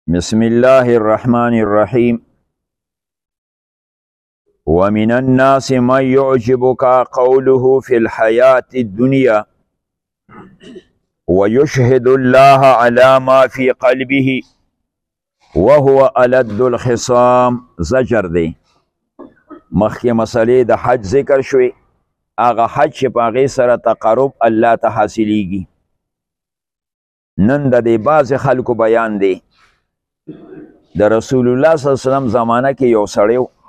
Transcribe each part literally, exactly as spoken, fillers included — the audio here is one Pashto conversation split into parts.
بسم الله الرحمن الرحيم. ومن الناس من يعجبك قوله في الحياة الدنيا ويشهد الله على ما في قلبه وهو ألد الخصام. زجر دی مخی مسئله د حج ذکر شوی، اغا حج چې په هغې سره تقرب الله ته حاصلیږي. نن د دې بعضې خلکو بیان دی. د رسول الله صلی الله علیه وسلم زمانه کې یو سړی و،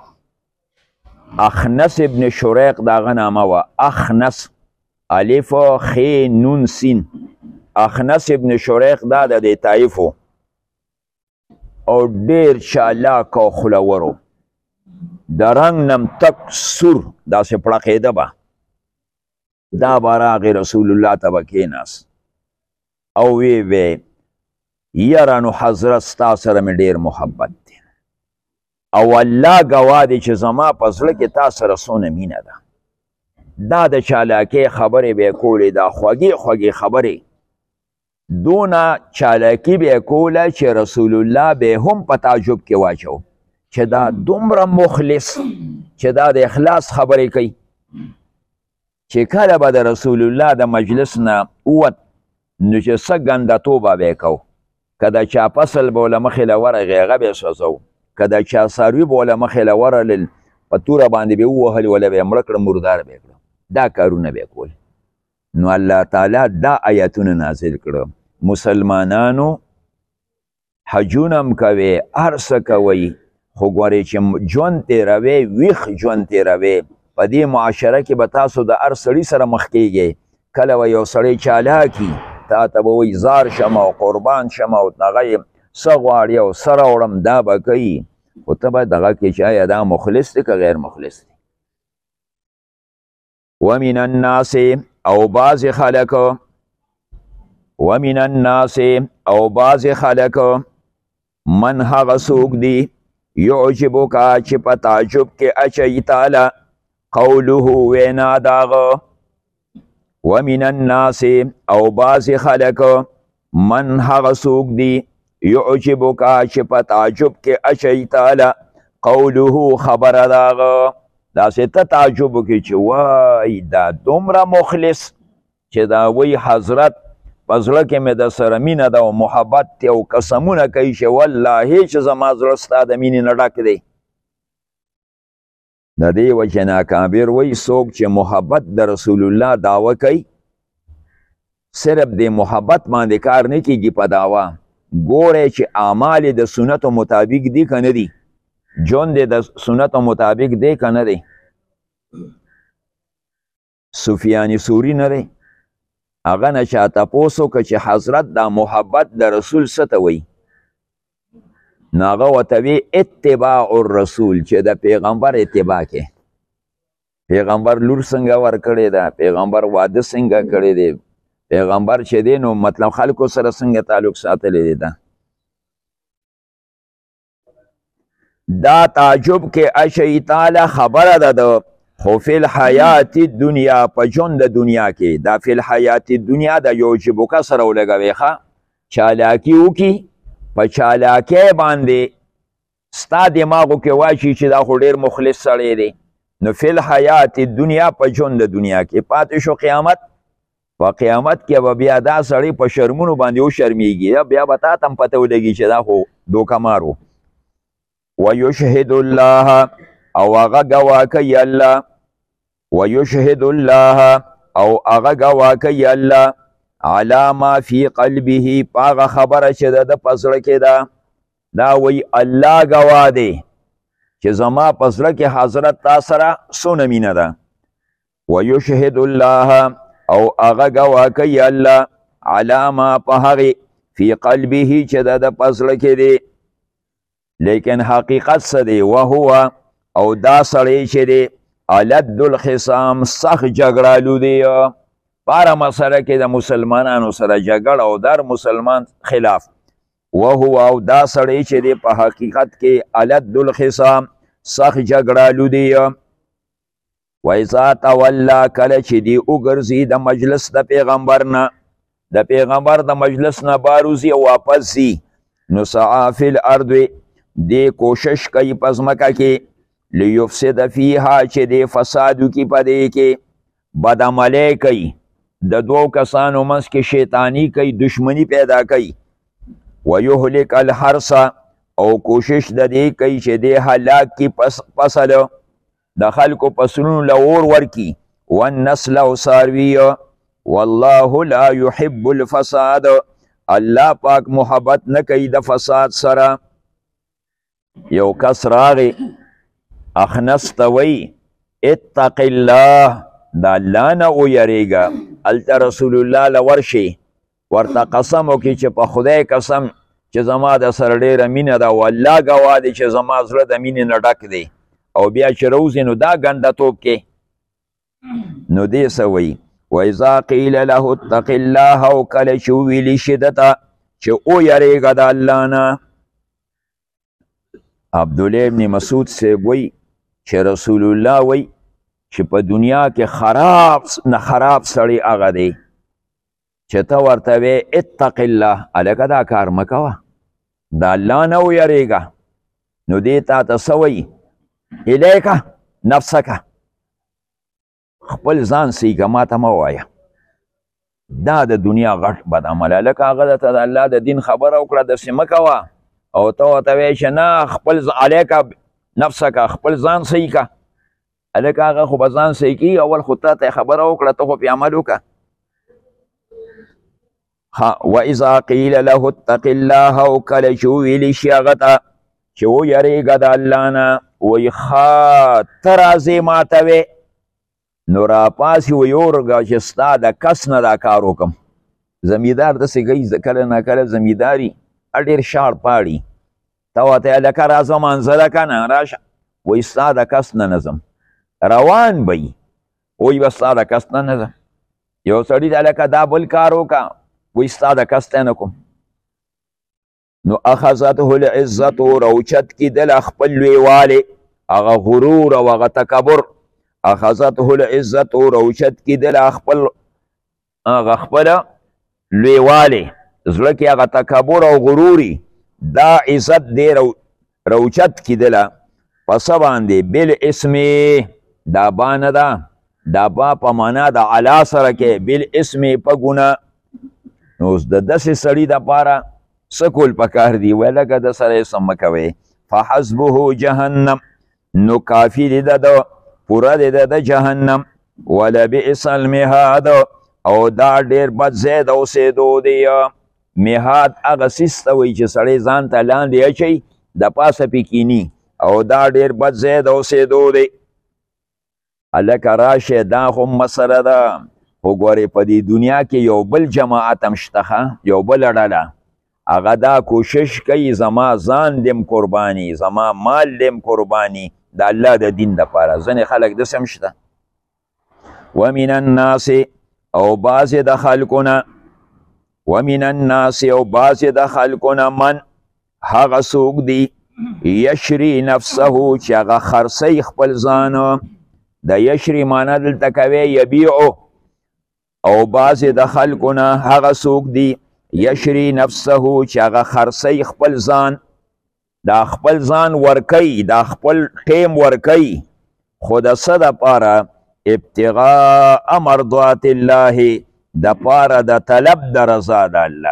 اخنس ابن شریق د هغه نامه وه. اخنس الف خ نون سین. اخنس ابن شریق دا د دې طایف و او ډېر چالاک او خولور و. د رنګ نم تک سور داسې پړقېده به. دا به راغی رسول الله ته به کېناست او وی وی یاره نو حضرت ستا سره مې ډېر محبت دی او الله ګواه دی چې زما په زړه کې تا سره څونه مینه ده. دا د چالاکۍ خبرې به یې کولې، دا خوږې خوږې خبرې. دونه چالاکي به یې کوله چې رسول الله به هم په تعجب کې واچو چې دا دومره مخلص چې دا د اخلاص خبرې کوي. چې کله به د رسول الله د مجلس نه ووت نو چې څه ګندهتوبه به یې کو. که د چا فصل به له مخې له ورغی هغه به یې سوځو، که د چا څاروي به له مخې له ورغلل په توره باندې به یې ووهل وله به یې مړه کړه، مردار به یې کړه. دا کارونه به یې کول. نو الله تعالی دا آیتونه نازل کړه. مسلمانانو حجونه هم کوئ، هر څه کوئ، خو ګورئ چې ژوند تېروئ، ویښ ژوند تېروئ. په دې معاشره کې به تاسو د هر سړي سره مخ کېږئ. کله به یو سړی چالاکي تا ته به وایي زار شم او قربان شم او هغه یې څه غواړي او څه راوړم، دا به کوي. خو ته به دغه کې چې آیا دا مخلص دی که غیر مخلص دی. ومن الناس او بعض خلک ومن الناس او بعض خلک من هغه څوک دی یعجبک چې په تعجب کې اچوي تعالی قوله وینا داغه. ومن الناس او بعض خلک من هغه څوک دی یعجبک چې په تعجب کې اچوي تعالی قوله خبره داغه. داسې ته تعجب وکړي چې وای دا دومره مخلص چې دا وی حضرت په زړه کې مې د سره مینه ده او محبت دی او قسمونه کوي چې والله چې زما زړه ستا د مینې نه ډک دی. د دې وجې ناکابر وی څوک چې محبت د رسول الله دعوه کوي، صرف د محبت باندې کار نه کیږي په دعوه. ګورئ چې اعمال د سنتو مطابق دي که نه دي، ژوند د سنتو مطابق دی که نه دی. سفیان ثوری نه دی، هغه نه چا تپوس وکړه چې حضرت دا محبت د رسول څه ته وایي. نو هغه ورته وی اتباع الرسول، چې د پیغمبر اتباع کې. پیغمبر لور څنګه ورکړې ده، پیغمبر واده څنګه کړی دی، پیغمبر چې دی نو مطلب خلکو سره څنګه تعلق ساتلی دی. ده دا تعجب کې اچوي تعالی خبره ده د خو فی الحیات دنیا، په ژوند د دنیا کې. دا فی الحیات دنیا د یعجبک سره ولګوئ ښه. چالاکي وکړي، په چالاکۍ باندې ستا دماغو کې واچي چې دا خو ډېر مخلص سړی دی. نو فی الحیات دنیا، په ژوند د دنیا کې. پاتې شو قیامت. په قیامت کې به بیا دا سړی په شرمونو باندې وشرمیږي، بیا به تا ته هم پته ولګي چې دا خو دوکهمار و. ویشهد الله او هغه ګواه کوي الله. ویشهد الله او هغه ګواه کوي الله علی ما فی قلبه، په هغه خبره چې د ده په زړه کې ده. دا وایي الله ګواه دی چې زما په زړه کې حضرت تا سره څونه مینه ده. ویشهد الله او هغه ګواه کوي الله علی ما په هغې فی قلبه چې د ده په زړه کې دی. لیکن حقیقت څه دی؟ وهو او دا سړی چې دی الد الخصام، سخت جګړالو دی. په هره مسله کې د مسلمانانو سره جګړه او در مسلمان خلاف. وهو او دا سړی چې دی په حقیقت کې الد الخصام، سخت جګړالو دی. وإذا تولى کله چې دی وګرځي د مجلس د پیغمبر نه، د پیغمبر د مجلس نه باروزی او واپس زی نو سعا فی الارض دی کوشش کوي په ځمکه کې لیفسد فیها چې دی فساد وکړي په دې کې بدعملی کوي د دوو کسانو منځ کې شیطانی کوي دشمنی پیدا کوي ویهلک الحرث او کوشش د دې کوي چې دی هلاک کړي فصل د خلکو فصلونو له اور ورکړي والنسل او څاروي والله لا يحب الفساد الله پاک محبت نه کوي د فساد سره. یو کس راغی اخنس ته وی اتق الله د الله نه ویریږه هلته رسول الله له ورشي ورته قسم وکړي چې په خدای قسم چې زما د سره ډېره مینه ده او الله ګواه دی چې زما زړه د مینې نه ډک دی او بیا چې روزي نو دا ګنډتوب کې نو دې څه وی وإذا قیل له اتق الله او کله چې وویلي شي دته چې ویریږه د الله نه. عبدالله ابن مسعود صاحب وی چې رسول الله وی چې په دنیا کې خراب نه خراب سړی هغه دی چې ته ورته وې اتق الله هلکه دا کار مه کوه د الله نه ویریږه نو دې تا ته څه وی الیکه نفسکه خپل ځان سیږه ما ته مه ووایه دا د دنیا غټ بد عمل هلکه هغه درته د الله د دین خبره وکړه داسې مه کوه او ته ورته وایې چې نه خپل الیکه نفسکه خپل ځان صحیح که هلکه هغه خو به ځان صحیح کېږي اول خو تا ته خبره وکړه ته خو پې عمل وکړه. وإذا قیل له اتق الله او کله چې وویلي شي هغه ته چې ویریږه د الله نه وایي ښه ته راځې ما ته وې نو راپاسې وایي اورږه چې ستا د کس نه دا کار وکړم. زمیندار داسې کوي کله نه کله زمینداري ډېر شاړ پاړي ته ورته هلکه راځه مانځه ده که نه راشه وایي ستا د کس نه نه ځم روان به وي وایي به ستا د کس نه نه ځم. یو سړي ته هلکه دا بل کار وکړه وایي ستا د کس ته نه کوم نو اخذته العزت روچت کېدله خپل لویوالی هغه غرور او هغه تکبر اخذته العزت روچت کېدله خپل هغه خپله لویوالی زړه کې هغه تکبر او غروري دا عزت دی روچت کېدله په څه باندې بالاسم دا با نه ده دا با په معنا د علا سره کې بالاسم په ګناه نو اوس د داسې سړي دپاره څه کول پکار دي وی لکه د سره یې څه مه کوئ فحسبه جهنم نو کافي دی د ده پوره دی د د جهنم ولبئس المهاد او دا ډېر بد ځای د اوسېدو دی. مهاد هغه څیز ته وایي چې سړی ځان ته لاندې اچوي د پاسه پې کیني او دا ډېر بد ځای د اوسېدو دی. هلکه راشئ دا خو مسله ده خو ګورې په دې دنیا کې یو بل جماعت هم شته یو بله ډله هغه دا کوشش کوي زما ځان دیم قرباني زما مال دیم قرباني د الله د دین دپاره. ځینې خلک داسې هم شته. ومن الناس او بعضې د خلکونه ومن الناس او بعضې د خلکونه من هغه څوک دی یشري نفسه چې هغه خرڅوي خپل ځان د یشري معنا دلته کوي یبیعو او بعضې د خلکونه هغه څوک دی یشري نفسه چې هغه خرڅوي خپل ځان دا خپل ځان ورکوي دا خپل ټیم ورکوي خو د څه دپاره ابتغاء مرضات الله د پاره د طلب د رضا د الله.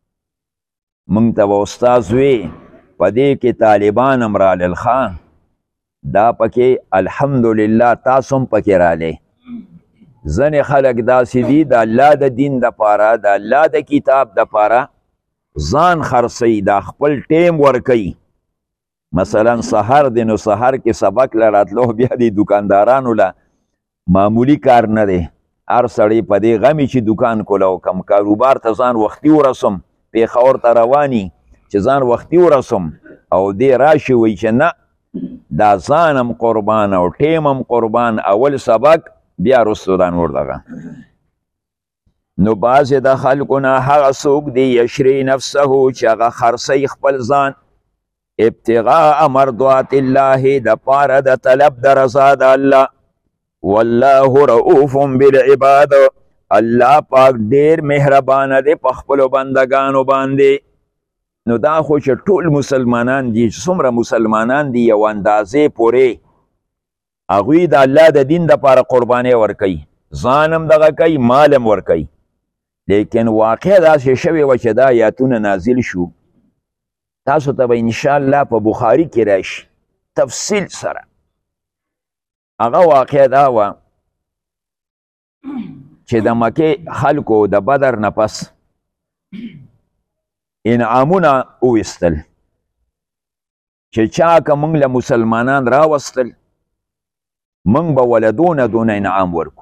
موږ ته به استاذ وی په دې کې طالبان هم رالل ښه دا پکې الحمدلله تاسو هم پکې رالی. ځینې خلک داسې دي د الله د دین دپاره د الله د کتاب دپاره ځان خرڅوي دا خپل ټیم ورکوي. مثلا سحر دی نو سحر کې سبق له راتلو بیا د دکاندارانو له معمولی کار نه دی هر سړی په دې غمي چې دکان کوله وکم کاروبار ته ځان وختي ورسم پېښور ته رواني چې ځان وختي ورسم او دې راشي وایي چې نه دا ځان هم قربان او ټیم هم قربان اول سبق بیا رستو دا نور دغه. نو بعضې د خلکو نه هغه څوک دی یشري نفسه چې هغه خرڅوي خپل ځان ابتغاء مرضات الله د پاره د طلب د رضا د الله. والله رؤوف بالعباد الله پاک ډیر مهربانه دی په خپلو بندگانو باندې. نو دا خو چې ټول مسلمانان دي، څومره مسلمانان دي یو اندازې پورې هغوی د الله د دین دپاره قربانۍ ورکوي، ځان هم دغه کوي، مال هم ورکوي. لیکن واقع داسې شوې وه چې دا آیاتونه نازل شو. تاسو ته به انشاءالله په بخاري کې راشي تفصیل سره. هغه واقع دا وه چې د مکې خلکو د بدر نه پس انعامونه وویستل چې چا که موږ له مسلمانان راوستل موږ به ول دونه دونه انعام ورکو.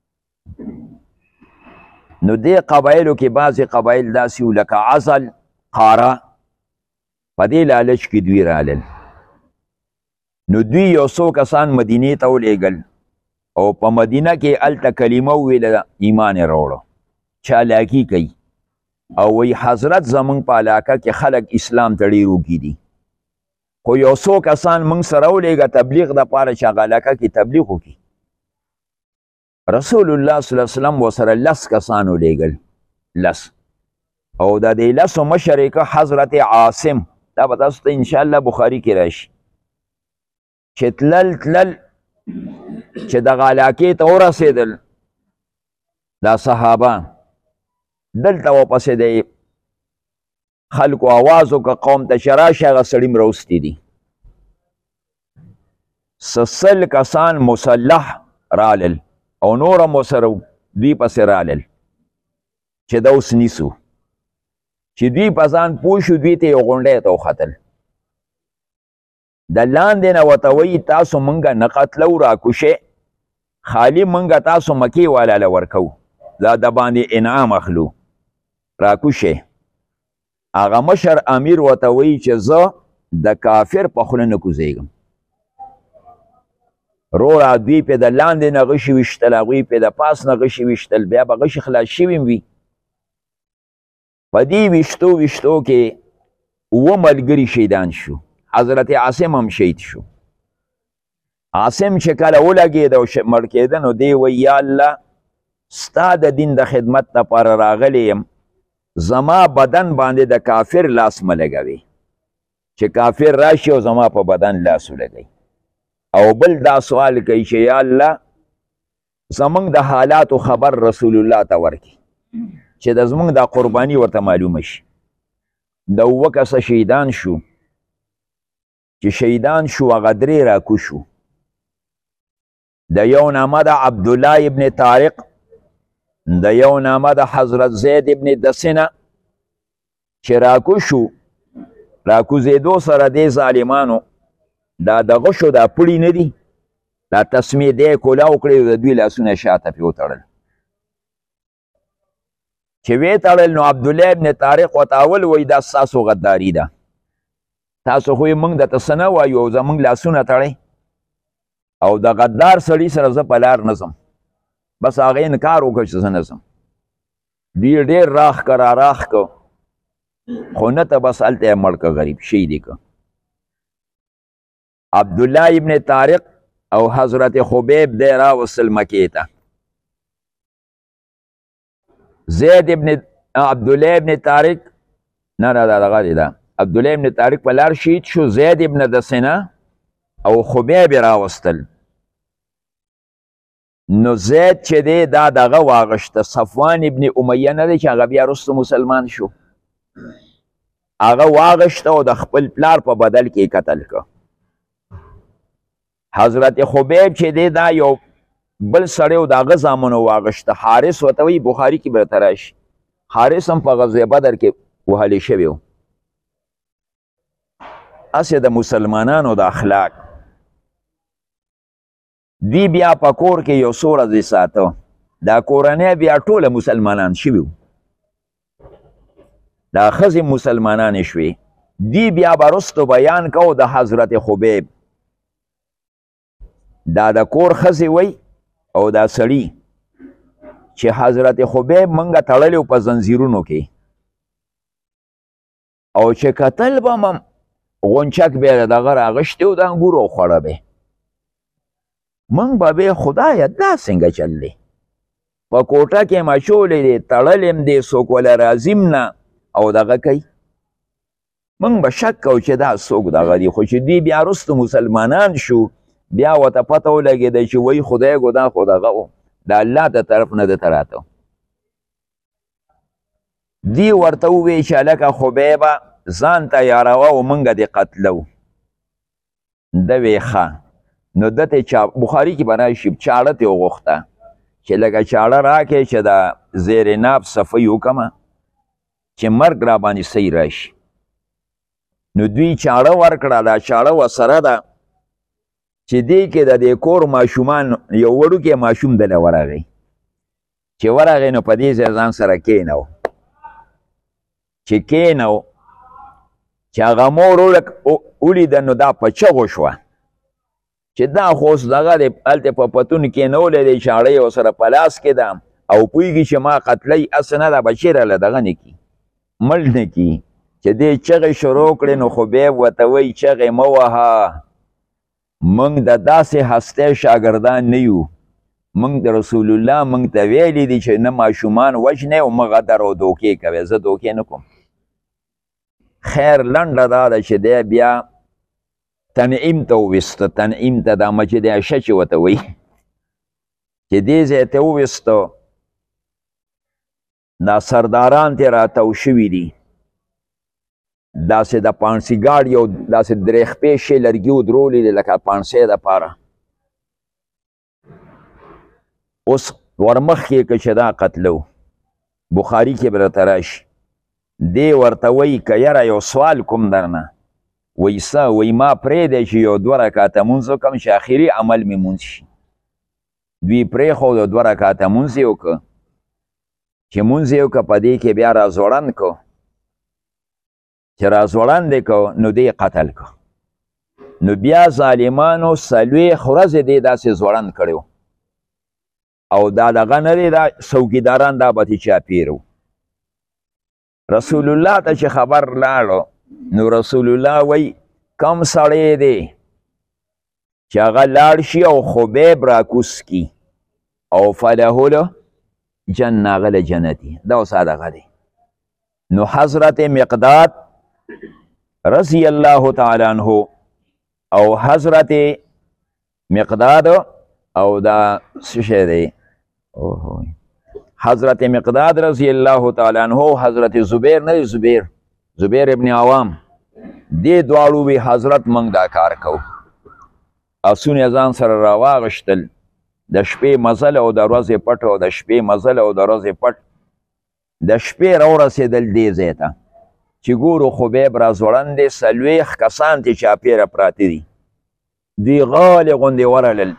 نو دې قبایلو کې بعضې قبایل داسې وو لکه عزل، قاره، په دې لالچ کې دوی رالل. نو دوی یو څو کسان مدینې ته ولېږل او په مدینه کې هلته کلمه وویله، ایمان یې راوړه، چالاکي کوي او وی حضرت زمونږ په علاقه کې خلک اسلام ته ډېر وږي دي، خو یو څو کسان موږ سره ولېږه تبلیغ دپاره چې هغه علاقه کې تبلیغ وکړي. رسول الله صلی الله علیه وسلم ورسره لس کسان ولېږل، لس، او د دې لسو مشر یې که حضرت عاصم. دا به تاسو ته انشاءالله بخاري کې راشي چې تلل تلل چې دغه علاقې ته ورسېدل دا صحابه، دلته ورپسې د خلکو آواز وکړه قوم ته چې راشي هغه سړي م راوستي دي. سل کسان مسلح رالل او نور هم ورسره دوی پسې رالل چې دا اوس نیسو. چې دوی په ځان پوه شو دوی ته یو غونډۍ ته وختل، د لاندې نه ورته وایي تاسو موږ نه قتلو راکوشئ، خالي موږ تاسو مکې والا له ورکو، دا د باندې انعام اخلو، راکوشئ. هغه مشر امیر ورته وایي چې زه د کافر په خوله نه کوزېږم. وروره دوی پې د لاندې نه غشي ویشتل، هغوی پې د پاس نه غشي ویشتل، بیا به غشي خلاص شوي وي. په دې ویشتو ویشتو کې اووه ملګري شهیدان شو. حضرت عاصم هم شهید شو. عاصم چې کله ولګېد او مړ کېده نو دی وایي یا الله ستا د دین د خدمت لپاره راغلی یم، زما بدن باندې د کافر لاس مه لګوي، چې کافر راشي او زما په بدن لاس ولګوي. او بل دا سوال کوي چې یا الله زمونږ د حالاتو خبر رسول الله ته ورکړي چې د زمونږ دا قرباني ورته معلومه شي. د اووه کسه شهیدان شو. چې شهیدان شو هغه درې راکوشو. د یو نامه د عبدالله ابن طارق، د یو نامه د حضرت زید ابن دسنه. چې راکوشو راکوزېدو سره دې ظالمانو دا د غشو دا پړي نه دي، دا تسمې دی کولاو کړی د دوی لاسونه شاته پې وتړل. چې ویې تړل نو عبدالله ابن طارق ورته اول وایي دا ستاسو غداري ده، تاسو خو یې موږ درته څه نه وایو او زموږ لاسونه تړئ، او د غدار سړي سره زه په لار نه ځم. بس هغه انکار وکړ چې زه نه ځم. دوی ډېر راښ که را راښ که، خو نه ته بس هلته یې مړ که، غریب شهید یې که. عبدالله ابن طارق او حضرت خبیب دی راوستل مکې ته. زید ابن عبدالله ابن طارق نه نه دا دغه دی، ده عبدالله ابن طارق په لار شهید شو. زید ابن دسنه او خبیب راوستل. نو زید چې دی دا دغه واغشته، صفوان ابن امیه نه دی چې هغه بیا وروسته مسلمان شو، هغه واغشته او د خپل پلار په بدل کې قتل که. حضرت خبیب چې دی دا یو بل سړی و د هغه زامنو واغشته، حارث ورته وایي بخاري کې به درته راشي. حارث هم په غزوه بدر کې وهلی شوی و. هسې د مسلمانانو د اخلاق دی بیا په کور کې یو څو ورځې ساته، دا کورنۍ بیا ټوله مسلمانان شوي وو، دا ښځې مسلمانانې شوې. دی بیا به وروستو بیان کو د حضرت خبیب، دا د کور ښځې وی او دا سړي چې حضرت خبیب منګه تړلی په زنځیرونو کې، او چې کتل به م غونچک بیا د دغه راغشتې و د انګورو خوړه به موږ به بیا خدایه دا څنګه چل دی، په کوټه کې م اچولی دی، تړلی م دی، څوک وله راځي م نه او دغه کوي. موږ به شک کوو چې دا څوک دغه دي، خو چې دوی بیا وروسته مسلمانان شو بیا ورته پته ولګېده چې وایي خدای ګو دا خو دغه و د الله د طرف نه دته راته. دی ورته ووایي چې هلکه خبیبه ځان تیاروه او موږ دې قتلو. ده وی ښه. نو ده ته بخاري کې به راشي چاړه ترې وغوښته چې لکه چاړه راکړې چې د زیر ناب صفۍ وکړمه چې مرګ را باندې صحیح راشي. نو دوی چاړه ورکړه، دا چاړه ورسره ده چې دې کې د دې کور ماشومان یو وړوکی ماشوم دله ورغی چې ورغی نو په دې ځای ځان سره کېنو چې کېنو چې هغه مور ولیده نو دا په چغو شوه چې دا خو اوس دغه دی هلته په پتون کېنولی دی چاړه یې ورسره په لاس کې ده او پوهېږي چې ما قتلی هسې نه ده به چېرې له دغه نه کي مړ نه کي چې دې چغې شروع کړې نو خو بیا ورته وایي چغې مه وهه، موږ د داسې هستی شاګردان نه یو، موږ د رسول الله موږ ته ویلی دي چې نه ماشومان وژنئ او مه غدر او دوکې کوئ، زه دوکې نه کوم. خیر لنډه دا ده چې دی بیا تنعیم ته وویسته، تنعیم ته دا مسجد عایشه چې ورته وایي چې دې ځای ته وویسته. دا سرداران ترې راتاو شوي دي، داسې د پانسي ګاډ یو داسې درې خپې شی لرګي ودرولي دي لکه پانسۍ دپاره. اوس ورمخکې که چې دا قتلو بخاري کې به درته راشي. دی ورته وایي که یاره یو سوال کوم درنه، وایي څه؟ وایي ما پرېږدی چې یو دوه رکاته مونځ وکړم چې اخري عمل مې مونځ شي. دوی پرېښود دوه رکاته مونځ یې وکړه چې مونځ یې وکړه په دې کې بیا راځوړند کړو چې راځوړند یې کړو نو دې قتل کړو. نو بیا ظالمانو څلوېښت ورځې دې داسې ځوړند کړی و او دا دغه نه دی دا څوکیداران دا به ترې چاپېر و. رسول الله ته چې خبر لاړو نو رسول الله وی کم سړی دی چې هغه لاړ شي او خبیب راکوس کی او فله جنه هغه له جنتي دا اوس هغه دی. نو حضرت مقداد رضی الله تعالی عنه او حضرت مقداد او دا څه شی دی حضرت مقداد رضی الله تعالی عنه حضرت زبیر نه زبیر زبیر ابن عوام دې دواړو وی حضرت موږ دا کار کوو. اسونه ځان سره راواغشتل د شپې مزل او د ورځې پټ او د شپې مزل او د ورځې پټ. د شپې راورسېدل دې ځای ته چې ګورو خبیب راځوړند دی، څلوېښت کسان ترې چاپېره پراته دي. دوی غالې غوندې ورغلل،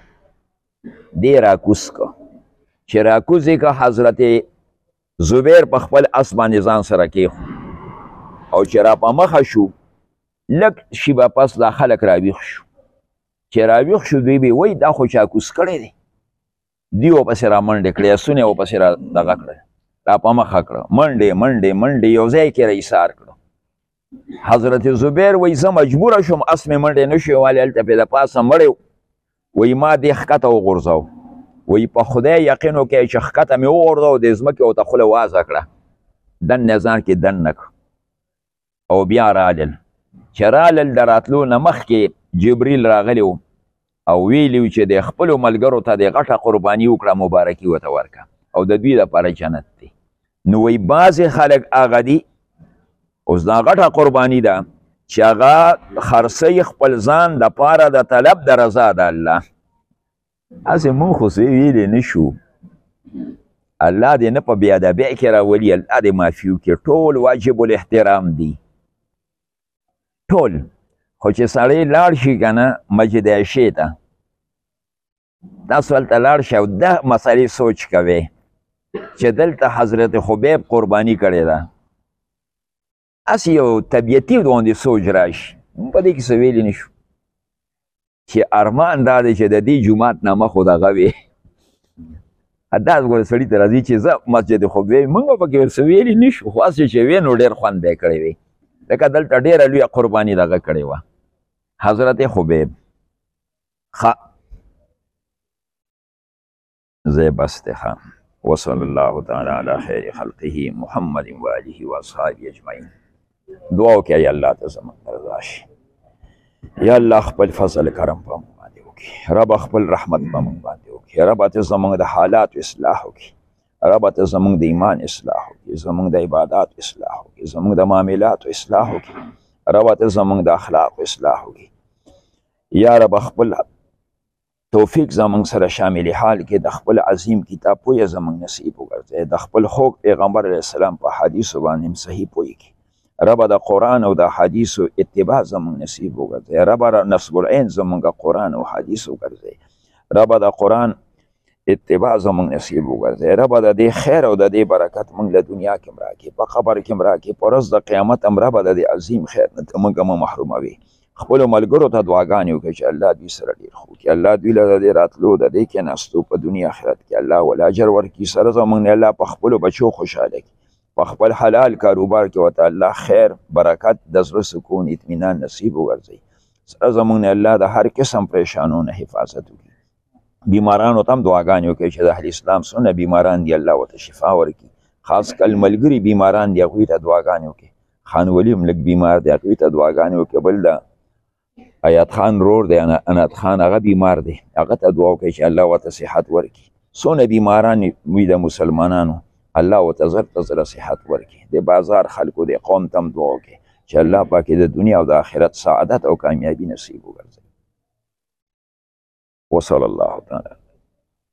دې راکوس که چې راکوز یې که حضرت زبیر په خپل اس باندې ځان سره کېښو او چې را په مخه شو لږ شیبه پس دا خلک راویښ شو. چې راویښ شو دوی به وایي دا خو چا کوس کړی دی. دوی ورپسې را منډې کړې، اسونه یې ورپسې را دغه کړل، را په مخه کړه، منډې منډې منډې یو ځای کې را ایسار کړه. حضرت زبیر وایي زه مجبوره شوم، اس مې منډې نه شوې والې هلته پې د پاسه مړی وایي ما دې ښکته وغورځاو. وایي په خدای یقین وکړئ چې ښکته مې وغورځاو د ځمکې ورته خوله وازه کړه، دن یې ځان کې دن نه کړ او بیا رالل. چې رالل د راتلو نه مخکې جبریل راغلی و او ویلي و چې د خپلو ملګرو ته د غټه قرباني وکړه، مبارکي ورته ورکړه او د دوی لپاره جنت دی. نو وایي بعضې خلک هغه دي اوس دا غټه قرباني ده چې هغه خرڅوي خپل ځان دپاره د طلب د رضا د الله. هسې مونږ خو څه ویلی نه شو، الله دې نه په بېادبۍ کې راولي، الله دې معافي وکړي. ټول واجب الاحترام دي ټول، خو چې سړی لاړ شي که نه مسجد عایشې ته، تاسو هلته لاړ شئ او دا مسئلې سوچ کوئ چې دلته حضرت خبیب قرباني کړې ده، هسې یو طبیعتي غوندې سوچ راشي. په دې کې څه ویلی نه شو چې ارمان دا دی چې د دې جومات نامه خو دغه وي. دا ګوره سړي ته راځي چې زه مسجد خبیب موږ پکې ورڅه ویلي نه شو، خو هسې چې وی نو ډېر خوند به یې کړی وي، لکه دلته ډېره لویه قرباني دغه کړې وه حضرت خبیب. ښه ځای بس دی. ښه وصلی الله تعالی علی خیر خلقه محمد و آله و اصحابه اجمعین. دعا وکړه یا الله ته زمونږ رضا شي. یا الله خپل فضل کرم په موږ باندې وکړي. رب خپل رحمت په موږ باندې وکړي. رب ته زمونږ د حالات اصلاح وکړي. رب ته زمونږ د ایمان اصلاح وکړي. زمونږ د عبادات اصلاح وکړي. زمونږ د معاملات اصلاح وکړي. رب ته زمونږ د اخلاق اصلاح وکړي. یا رب خپل توفیق زمونږ سره شامل حال کې د خپل عظیم کتاب پویه زمونږ نصیب وګرځي. د خپل خوږ پیغمبر علیه السلام په حدیثو باندې صحیح پوی کړي. رب د قرآن او د حدیثو اتباع زمونږ نصیب وګرځي. رب نصب العین زمونږ قرآن او حدیث وګرځي. رب د قرآن اتباع زمونږ نصیب وګرځي. رب د دې خیر او د دې برکت موږ له دنیا کې راکړي، په قبر کې راکړي، په ورځ د قیامت هم رب د دې عظیم خیر نه موږ مه محروموي. خپلو ملګرو ته دعاګانې وکړي چې الله دوی سره ډېر ښه وکړي. الله دوی له د دې راتلو د دې کېناستو په دنیا آخرت کې الله ول اجر ورکړي. سره زموږ نه الله په خپلو بچو خوشحاله کړي. په خپل حلال کاروبار کې ورته الله خیر برکت د زړه سکون اطمینان نصیب وګرځي. سره زموږ نه الله د هر قسم پریشانو نه حفاظت وکړي. بیمارانو ته هم دعاګانې وکړي چې د اهل اسلام څونه بیماران دي الله ورته شفا ورکړي. خاص کل ملګري بیماران دي هغوی ته دعاګانې وکړي. خان ولي هم لږ بیمار دی هغوی ته دعاګانې وکړي. بل د ایاد خان رور دی اناد خان هغه بیمار دی هغه ته دعا وکړي چې الله ورته صحت ورکړي. څونه بیماران وي د مسلمانانو الله ورته زر ته زره صحت ورکړي. د بازار خلکو د قوم ته هم دعا وکړي چې الله پاک د دنیا او د آخرت سعادت او کامیابي نصیب وګرځي. وصلی الله تعالی